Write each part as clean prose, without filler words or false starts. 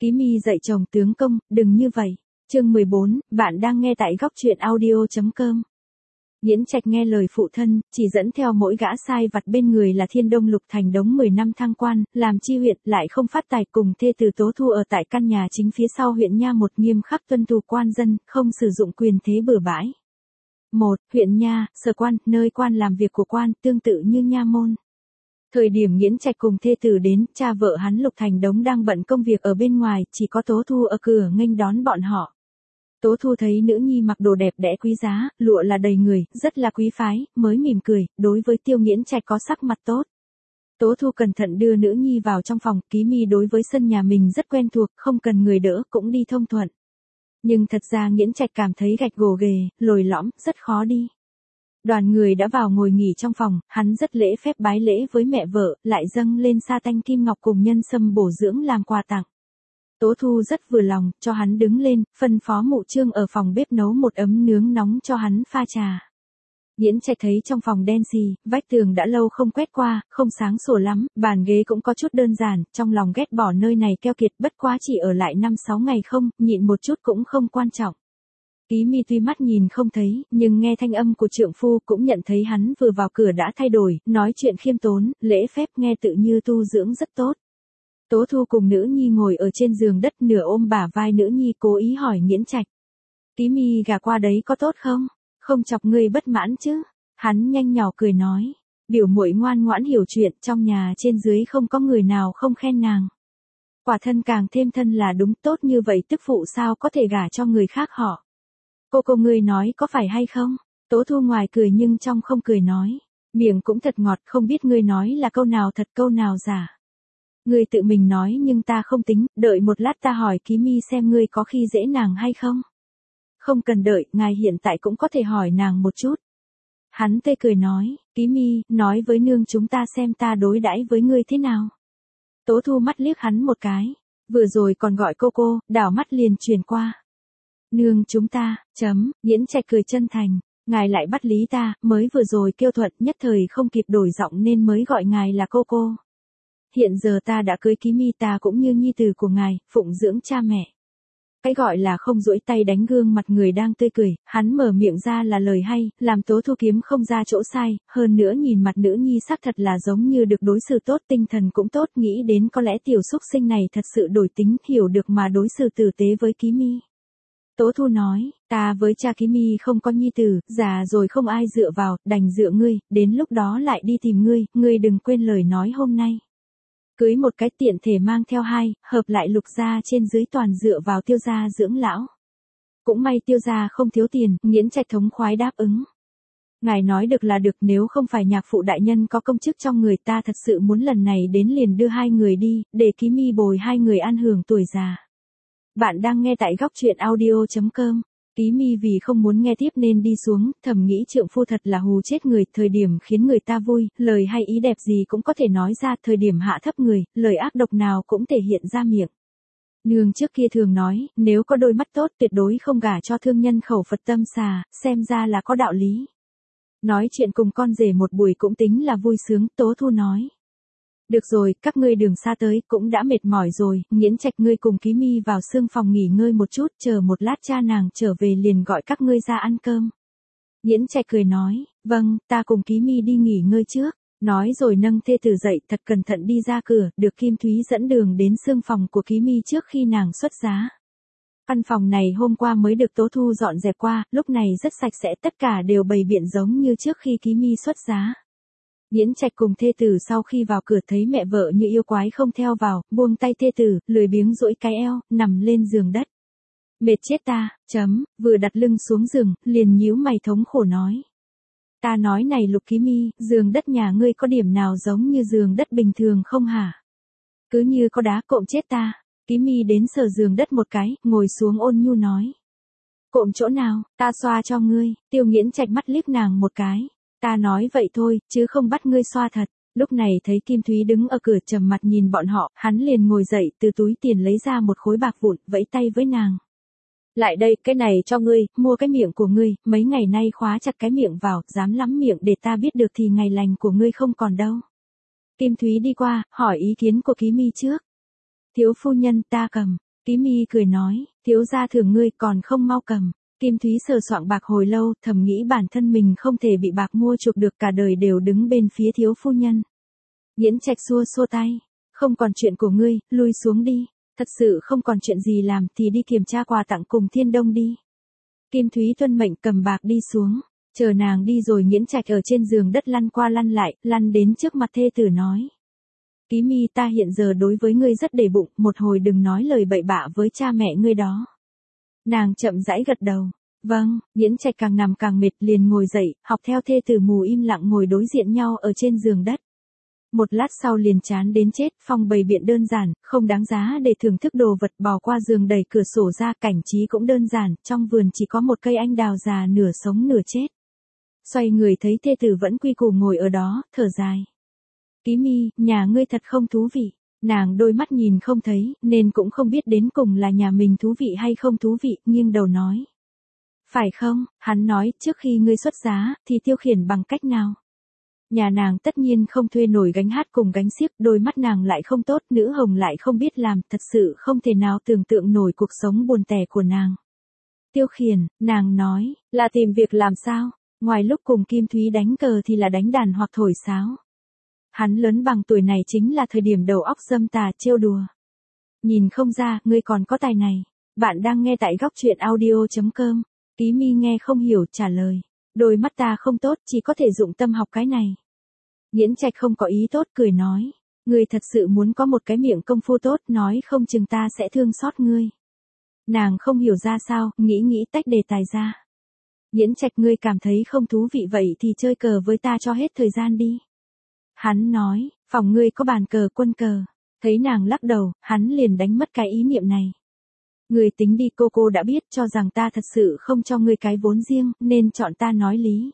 Ký Mi dạy chồng tướng công, đừng như vậy. Chương 14, bạn đang nghe tại góc truyện audio.com. Nghiễn Trạch nghe lời phụ thân, chỉ dẫn theo mỗi gã sai vặt bên người là Thiên Đông Lục Thành đống 10 năm thăng quan, làm chi huyện, lại không phát tài, cùng thê từ Tố Thu ở tại căn nhà chính phía sau huyện nha, một nghiêm khắc tuân thủ quan dân, không sử dụng quyền thế bừa bãi. 1. Huyện nha, sở quan, nơi quan làm việc của quan, tương tự như nha môn. Thời điểm Nghiễn Trạch cùng thê tử đến, cha vợ hắn Lục Thành Đống đang bận công việc ở bên ngoài, chỉ có Tố Thu ở cửa nghênh đón bọn họ. Tố Thu thấy nữ nhi mặc đồ đẹp đẽ quý giá, lụa là đầy người, rất là quý phái, mới mỉm cười, đối với Tiêu Nghiễn Trạch có sắc mặt tốt. Tố Thu cẩn thận đưa nữ nhi vào trong phòng, Ký Mi đối với sân nhà mình rất quen thuộc, không cần người đỡ, cũng đi thông thuận. Nhưng thật ra Nghiễn Trạch cảm thấy gạch gồ ghề, lồi lõm, rất khó đi. Đoàn người đã vào ngồi nghỉ trong phòng, hắn rất lễ phép bái lễ với mẹ vợ, lại dâng lên sa tanh kim ngọc cùng nhân sâm bổ dưỡng làm quà tặng. Tố Thu rất vừa lòng, cho hắn đứng lên, phân phó Mụ Trương ở phòng bếp nấu một ấm nướng nóng cho hắn pha trà. Nghiễn Trạch thấy trong phòng đen xì, vách tường đã lâu không quét qua, không sáng sủa lắm, bàn ghế cũng có chút đơn giản, trong lòng ghét bỏ nơi này keo kiệt, bất quá chỉ ở lại 5-6 ngày không, nhịn một chút cũng không quan trọng. Ký Mi tuy mắt nhìn không thấy, nhưng nghe thanh âm của trượng phu cũng nhận thấy hắn vừa vào cửa đã thay đổi, nói chuyện khiêm tốn, lễ phép, nghe tự như tu dưỡng rất tốt. Tố Thu cùng nữ nhi ngồi ở trên giường đất, nửa ôm bả vai nữ nhi, cố ý hỏi Nghiễn Trạch. Ký Mi gả qua đấy có tốt không? Không chọc ngươi bất mãn chứ? Hắn nhanh nhỏ cười nói. Biểu muội ngoan ngoãn hiểu chuyện, trong nhà trên dưới không có người nào không khen nàng. Quả thân càng thêm thân là đúng, tốt như vậy tức phụ sao có thể gả cho người khác họ. Cô ngươi nói có phải hay không? Tố Thu ngoài cười nhưng trong không cười nói. Miệng cũng thật ngọt, không biết ngươi nói là câu nào thật câu nào giả. Ngươi tự mình nói nhưng ta không tính, đợi một lát ta hỏi Ký Mi xem ngươi có khi dễ nàng hay không. Không cần đợi, ngài hiện tại cũng có thể hỏi nàng một chút. Hắn tươi cười nói, Ký Mi, nói với nương chúng ta xem ta đối đãi với ngươi thế nào. Tố Thu mắt liếc hắn một cái, vừa rồi còn gọi cô, đảo mắt liền truyền qua. Nương chúng ta, Nghiễn Trạch cười chân thành, ngài lại bắt lý ta, mới vừa rồi kêu thuận, nhất thời không kịp đổi giọng nên mới gọi ngài là cô. Hiện giờ ta đã cưới Ký Mi, ta cũng như nhi tử của ngài, phụng dưỡng cha mẹ. Cái gọi là không duỗi tay đánh gương mặt người đang tươi cười, hắn mở miệng ra là lời hay, làm Tố Thu kiếm không ra chỗ sai, hơn nữa nhìn mặt nữ nhi xác thật là giống như được đối xử tốt, tinh thần cũng tốt, nghĩ đến có lẽ tiểu xúc sinh này thật sự đổi tính, hiểu được mà đối xử tử tế với Ký Mi. Tố Thu nói, ta với cha Ký Mi không có nhi tử, già rồi không ai dựa vào, đành dựa ngươi, đến lúc đó lại đi tìm ngươi đừng quên lời nói hôm nay. Cưới một cái tiện thể mang theo hai, hợp lại Lục gia trên dưới toàn dựa vào Tiêu gia dưỡng lão. Cũng may Tiêu gia không thiếu tiền, Nghiễn Trạch thống khoái đáp ứng. Ngài nói được là được, nếu không phải nhạc phụ đại nhân có công chức trong người, ta thật sự muốn lần này đến liền đưa hai người đi, để Ký Mi bồi hai người an hưởng tuổi già. Bạn đang nghe tại góc truyện audio.com. Ký Mi vì không muốn nghe tiếp nên đi xuống, thầm nghĩ trượng phu thật là hù chết người, thời điểm khiến người ta vui, lời hay ý đẹp gì cũng có thể nói ra, thời điểm hạ thấp người, lời ác độc nào cũng thể hiện ra miệng. Nương trước kia thường nói, nếu có đôi mắt tốt tuyệt đối không gả cho thương nhân khẩu Phật tâm xà, xem ra là có đạo lý. Nói chuyện cùng con rể một buổi cũng tính là vui sướng, Tố Thu nói. Được rồi, các ngươi đường xa tới, cũng đã mệt mỏi rồi, Nghiễn Trạch ngươi cùng Ký Mi vào sương phòng nghỉ ngơi một chút, chờ một lát cha nàng trở về liền gọi các ngươi ra ăn cơm. Nghiễn Trạch cười nói, vâng, ta cùng Ký Mi đi nghỉ ngơi trước, nói rồi nâng thê tử dậy thật cẩn thận đi ra cửa, được Kim Thúy dẫn đường đến sương phòng của Ký Mi trước khi nàng xuất giá. Căn phòng này hôm qua mới được Tố Thu dọn dẹp qua, lúc này rất sạch sẽ, tất cả đều bày biện giống như trước khi Ký Mi xuất giá. Nghiễn Trạch cùng thê tử sau khi vào cửa thấy mẹ vợ như yêu quái không theo vào, buông tay thê tử, lười biếng duỗi cái eo, nằm lên giường đất. Mệt chết ta, vừa đặt lưng xuống giường, liền nhíu mày thống khổ nói. Ta nói này Lục Ký Mi, giường đất nhà ngươi có điểm nào giống như giường đất bình thường không hả? Cứ như có đá cộm chết ta. Ký Mi đến sờ giường đất một cái, ngồi xuống ôn nhu nói. Cộm chỗ nào, ta xoa cho ngươi. Tiêu Nghiễn Trạch mắt liếc nàng một cái. Ta nói vậy thôi, chứ không bắt ngươi xoa thật. Lúc này thấy Kim Thúy đứng ở cửa trầm mặt nhìn bọn họ, hắn liền ngồi dậy từ túi tiền lấy ra một khối bạc vụn, vẫy tay với nàng. Lại đây, cái này cho ngươi, mua cái miệng của ngươi, mấy ngày nay khóa chặt cái miệng vào, dám lắm miệng để ta biết được thì ngày lành của ngươi không còn đâu. Kim Thúy đi qua, hỏi ý kiến của Ký Mi trước. Thiếu phu nhân ta cầm. Ký Mi cười nói, thiếu gia thưởng ngươi còn không mau cầm. Kim Thúy sờ soạng bạc hồi lâu, thầm nghĩ bản thân mình không thể bị bạc mua chuộc được, cả đời đều đứng bên phía thiếu phu nhân. Nghiễn Trạch xua xua tay, không còn chuyện của ngươi, lui xuống đi. Thật sự không còn chuyện gì làm thì đi kiểm tra quà tặng cùng Thiên Đông đi. Kim Thúy tuân mệnh cầm bạc đi xuống. Chờ nàng đi rồi Nghiễn Trạch ở trên giường đất lăn qua lăn lại, lăn đến trước mặt thê tử nói. Ký Mi, ta hiện giờ đối với ngươi rất để bụng, một hồi đừng nói lời bậy bạ với cha mẹ ngươi đó. Nàng chậm rãi gật đầu. Vâng, Nghiễn Trạch càng nằm càng mệt liền ngồi dậy, học theo thê tử mù im lặng ngồi đối diện nhau ở trên giường đất. Một lát sau liền chán đến chết, phòng bày biện đơn giản, không đáng giá để thưởng thức đồ vật, bò qua giường đẩy cửa sổ ra, cảnh trí cũng đơn giản, trong vườn chỉ có một cây anh đào già nửa sống nửa chết. Xoay người thấy thê tử vẫn quy củ ngồi ở đó, thở dài. Ký Mi, nhà ngươi thật không thú vị. Nàng đôi mắt nhìn không thấy, nên cũng không biết đến cùng là nhà mình thú vị hay không thú vị, nghiêng đầu nói. Phải không, hắn nói, trước khi ngươi xuất giá, thì tiêu khiển bằng cách nào? Nhà nàng tất nhiên không thuê nổi gánh hát cùng gánh xiếc, đôi mắt nàng lại không tốt, nữ hồng lại không biết làm, thật sự không thể nào tưởng tượng nổi cuộc sống buồn tẻ của nàng. Tiêu khiển, nàng nói, là tìm việc làm sao? Ngoài lúc cùng Kim Thúy đánh cờ thì là đánh đàn hoặc thổi sáo. Hắn lớn bằng tuổi này chính là thời điểm đầu óc dâm tà trêu đùa. Nhìn không ra, ngươi còn có tài này. Bạn đang nghe tại góc truyện audio.com. Ký Mi nghe không hiểu trả lời. Đôi mắt ta không tốt, chỉ có thể dụng tâm học cái này. Nghiễn Trạch không có ý tốt, cười nói. Ngươi thật sự muốn có một cái miệng công phu tốt, nói không chừng ta sẽ thương xót ngươi. Nàng không hiểu ra sao, nghĩ tách đề tài ra. Nghiễn Trạch, ngươi cảm thấy không thú vị vậy thì chơi cờ với ta cho hết thời gian đi. Hắn nói, phòng ngươi có bàn cờ quân cờ. Thấy nàng lắc đầu, hắn liền đánh mất cái ý niệm này. Ngươi tính đi, cô đã biết, cho rằng ta thật sự không cho ngươi cái vốn riêng, nên chọn ta nói lý.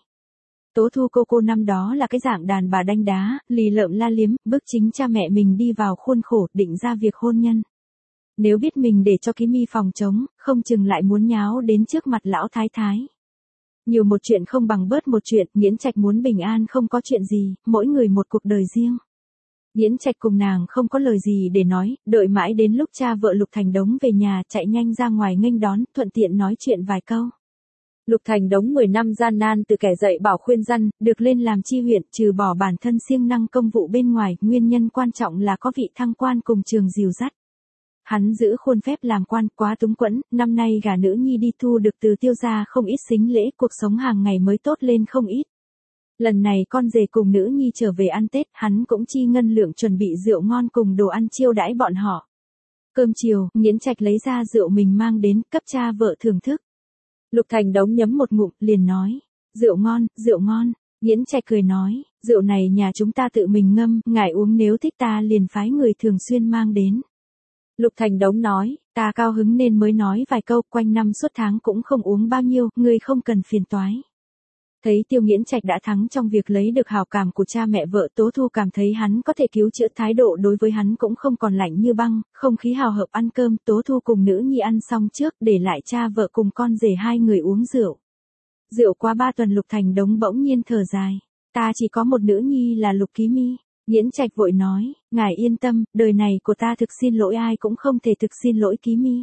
Tố Thu cô năm đó là cái dạng đàn bà đanh đá, lì lợm la liếm, bức chính cha mẹ mình đi vào khuôn khổ, định ra việc hôn nhân. Nếu biết mình để cho Ký Mi phòng chống, không chừng lại muốn nháo đến trước mặt lão thái thái. Nhiều một chuyện không bằng bớt một chuyện, Nghiễn Trạch muốn bình an không có chuyện gì, mỗi người một cuộc đời riêng. Nghiễn Trạch cùng nàng không có lời gì để nói, đợi mãi đến lúc cha vợ Lục Thành Đống về nhà, chạy nhanh ra ngoài nghênh đón, thuận tiện nói chuyện vài câu. Lục Thành Đống 10 năm gian nan từ kẻ dạy bảo khuyên răn, được lên làm chi huyện, trừ bỏ bản thân siêng năng công vụ bên ngoài, nguyên nhân quan trọng là có vị thăng quan cùng trường dìu dắt. Hắn giữ khuôn phép làm quan, quá túng quẫn, năm nay gả nữ nhi đi thu được từ Tiêu gia không ít sính lễ, cuộc sống hàng ngày mới tốt lên không ít. Lần này con rể cùng nữ nhi trở về ăn Tết, hắn cũng chi ngân lượng chuẩn bị rượu ngon cùng đồ ăn chiêu đãi bọn họ. Cơm chiều, Nghiễn Trạch lấy ra rượu mình mang đến, cấp cha vợ thưởng thức. Lục Thành Đống nhấm một ngụm, liền nói, rượu ngon, rượu ngon. Nghiễn Trạch cười nói, rượu này nhà chúng ta tự mình ngâm, ngài uống nếu thích ta liền phái người thường xuyên mang đến. Lục Thành Đống nói, ta cao hứng nên mới nói vài câu, quanh năm suốt tháng cũng không uống bao nhiêu, ngươi không cần phiền toái. Thấy Tiêu Nghiễn Trạch đã thắng trong việc lấy được hảo cảm của cha mẹ vợ, Tố Thu cảm thấy hắn có thể cứu chữa, thái độ đối với hắn cũng không còn lạnh như băng, không khí hào hợp ăn cơm, Tố Thu cùng nữ nhi ăn xong trước, để lại cha vợ cùng con rể hai người uống rượu. Rượu qua 3 tuần Lục Thành Đống bỗng nhiên thở dài, ta chỉ có một nữ nhi là Lục Ký Mi. Nghiễn Trạch vội nói, ngài yên tâm, đời này của ta thực xin lỗi ai cũng không thể thực xin lỗi Ký Mi.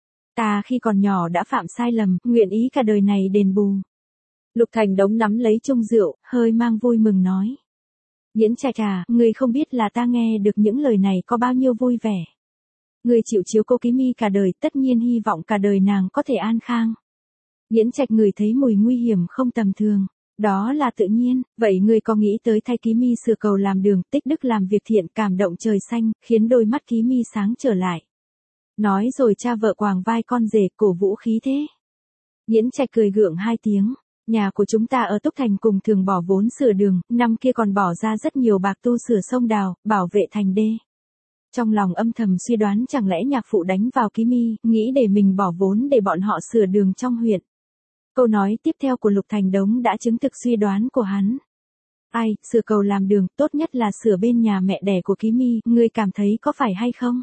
Ta khi còn nhỏ đã phạm sai lầm, nguyện ý cả đời này đền bù. Lục Thành Đống nắm lấy chung rượu, hơi mang vui mừng nói. Nghiễn Trạch à, ngươi không biết là ta nghe được những lời này có bao nhiêu vui vẻ. Ngươi chịu chiếu cô Ký Mi cả đời, tất nhiên hy vọng cả đời nàng có thể an khang. Nghiễn Trạch ngửi thấy mùi nguy hiểm không tầm thường. Đó là tự nhiên, vậy ngươi có nghĩ tới thay Ký Mi sửa cầu làm đường, tích đức làm việc thiện, cảm động trời xanh, khiến đôi mắt Ký Mi sáng trở lại. Nói rồi cha vợ quàng vai con rể, cổ vũ khí thế. Nghiễn Trạch cười gượng 2 tiếng. Nhà của chúng ta ở Túc Thành cùng thường bỏ vốn sửa đường, năm kia còn bỏ ra rất nhiều bạc tu sửa sông đào, bảo vệ thành đê. Trong lòng âm thầm suy đoán chẳng lẽ nhạc phụ đánh vào Ký Mi, nghĩ để mình bỏ vốn để bọn họ sửa đường trong huyện. Câu nói tiếp theo của Lục Thành Đống đã chứng thực suy đoán của hắn. Ai, sửa cầu làm đường, tốt nhất là sửa bên nhà mẹ đẻ của Ký Mi, ngươi cảm thấy có phải hay không?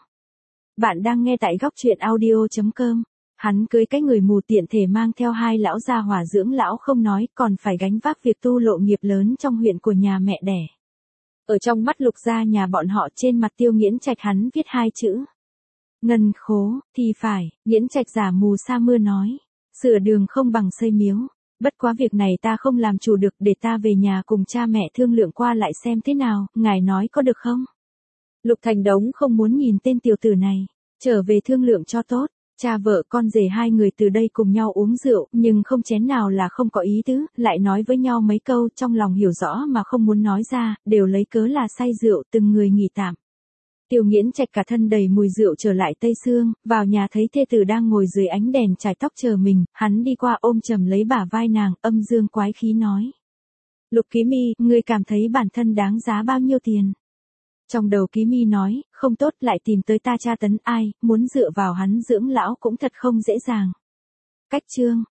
Bạn đang nghe tại góc truyện audio.com. Hắn cưới cái người mù tiện thể mang theo 2 lão gia hỏa dưỡng lão không nói, còn phải gánh vác việc tu lộ nghiệp lớn trong huyện của nhà mẹ đẻ. Ở trong mắt Lục gia nhà bọn họ, trên mặt Tiêu Nghiễn Trạch hắn viết 2 chữ. Ngân khố, thì phải, Nghiễn Trạch giả mù sa mưa nói. Sửa đường không bằng xây miếu. Bất quá việc này ta không làm chủ được, để ta về nhà cùng cha mẹ thương lượng qua lại xem thế nào, ngài nói có được không? Lục Thành Đống không muốn nhìn tên tiểu tử này. Trở về thương lượng cho tốt. Cha vợ con rể hai người từ đây cùng nhau uống rượu, nhưng không chén nào là không có ý tứ, lại nói với nhau mấy câu trong lòng hiểu rõ mà không muốn nói ra, đều lấy cớ là say rượu từng người nghỉ tạm. Tiêu Nghiễn Trạch cả thân đầy mùi rượu trở lại Tây Sương, vào nhà thấy thê tử đang ngồi dưới ánh đèn chải tóc chờ mình, hắn đi qua ôm chầm lấy bả vai nàng, âm dương quái khí nói. Lục Ký Mi, ngươi cảm thấy bản thân đáng giá bao nhiêu tiền? Trong đầu Ký Mi nói, không tốt lại tìm tới ta tra tấn ai, muốn dựa vào hắn dưỡng lão cũng thật không dễ dàng. Cách chương